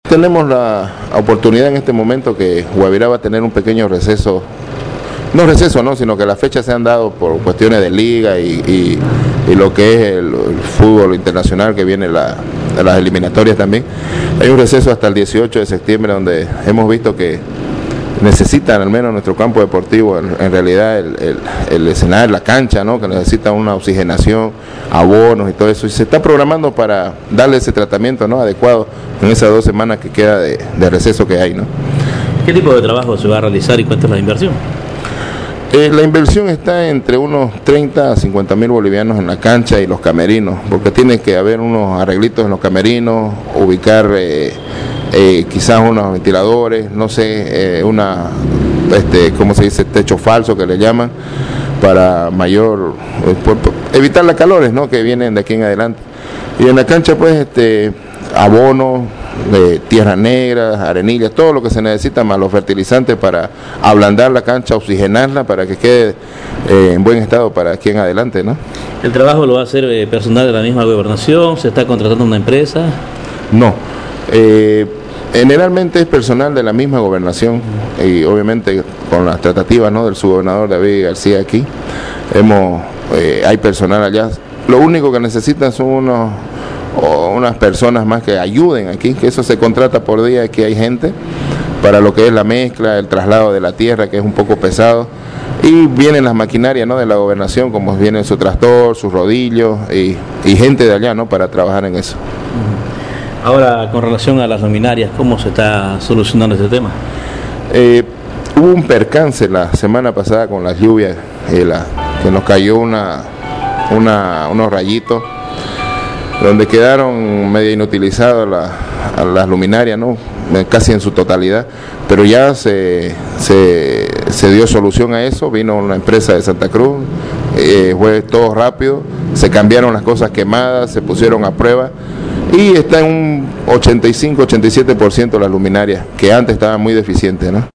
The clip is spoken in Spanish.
Tenemos la oportunidad en este momento que Guavirá va a tener un pequeño receso, no receso, no, sino que las fechas se han dado por cuestiones de liga y lo que es el fútbol internacional que viene las eliminatorias también. Hay un receso hasta el 18 de septiembre donde hemos visto que necesitan al menos nuestro campo deportivo, en realidad el escenario, la cancha, ¿no? Que necesita una oxigenación, abonos y todo eso, y se está programando para darle ese tratamiento, ¿no? Adecuado en esas 2 semanas que queda de receso que hay, ¿no? ¿Qué tipo de trabajo se va a realizar y cuánto es la inversión? La inversión está entre unos 30 a 50 mil bolivianos en la cancha y los camerinos, porque tiene que haber unos arreglitos en los camerinos, ubicar quizás unos ventiladores, no sé, ¿cómo se dice? Techo falso que le llaman, para mayor, evitar las calores, ¿no? Que vienen de aquí en adelante. Y en la cancha, pues, abonos, tierra negra, arenillas, todo lo que se necesita, más los fertilizantes para ablandar la cancha, oxigenarla para que quede en buen estado para aquí en adelante, ¿no? ¿El trabajo lo va a hacer personal de la misma gobernación? ¿Se está contratando una empresa? No, generalmente es personal de la misma gobernación y obviamente con las tratativas, ¿no? Del subgobernador David García aquí, hay personal allá. Lo único que necesitan son unas personas más que ayuden aquí, que eso se contrata por día, aquí hay gente para lo que es la mezcla, el traslado de la tierra, que es un poco pesado, y vienen las maquinarias, ¿no? De la gobernación, como vienen su tractor, sus rodillos y gente de allá, ¿no? Para trabajar en eso. Ahora, con relación a las luminarias, ¿cómo se está solucionando ese tema? Hubo un percance la semana pasada con las lluvias, que nos cayó unos rayitos, donde quedaron medio inutilizadas las luminarias, ¿no? Casi en su totalidad, pero ya se dio solución a eso. Vino una empresa de Santa Cruz, fue todo rápido, se cambiaron las cosas quemadas, se pusieron a prueba y está en un 85-87% las luminarias, que antes estaban muy deficientes, ¿no?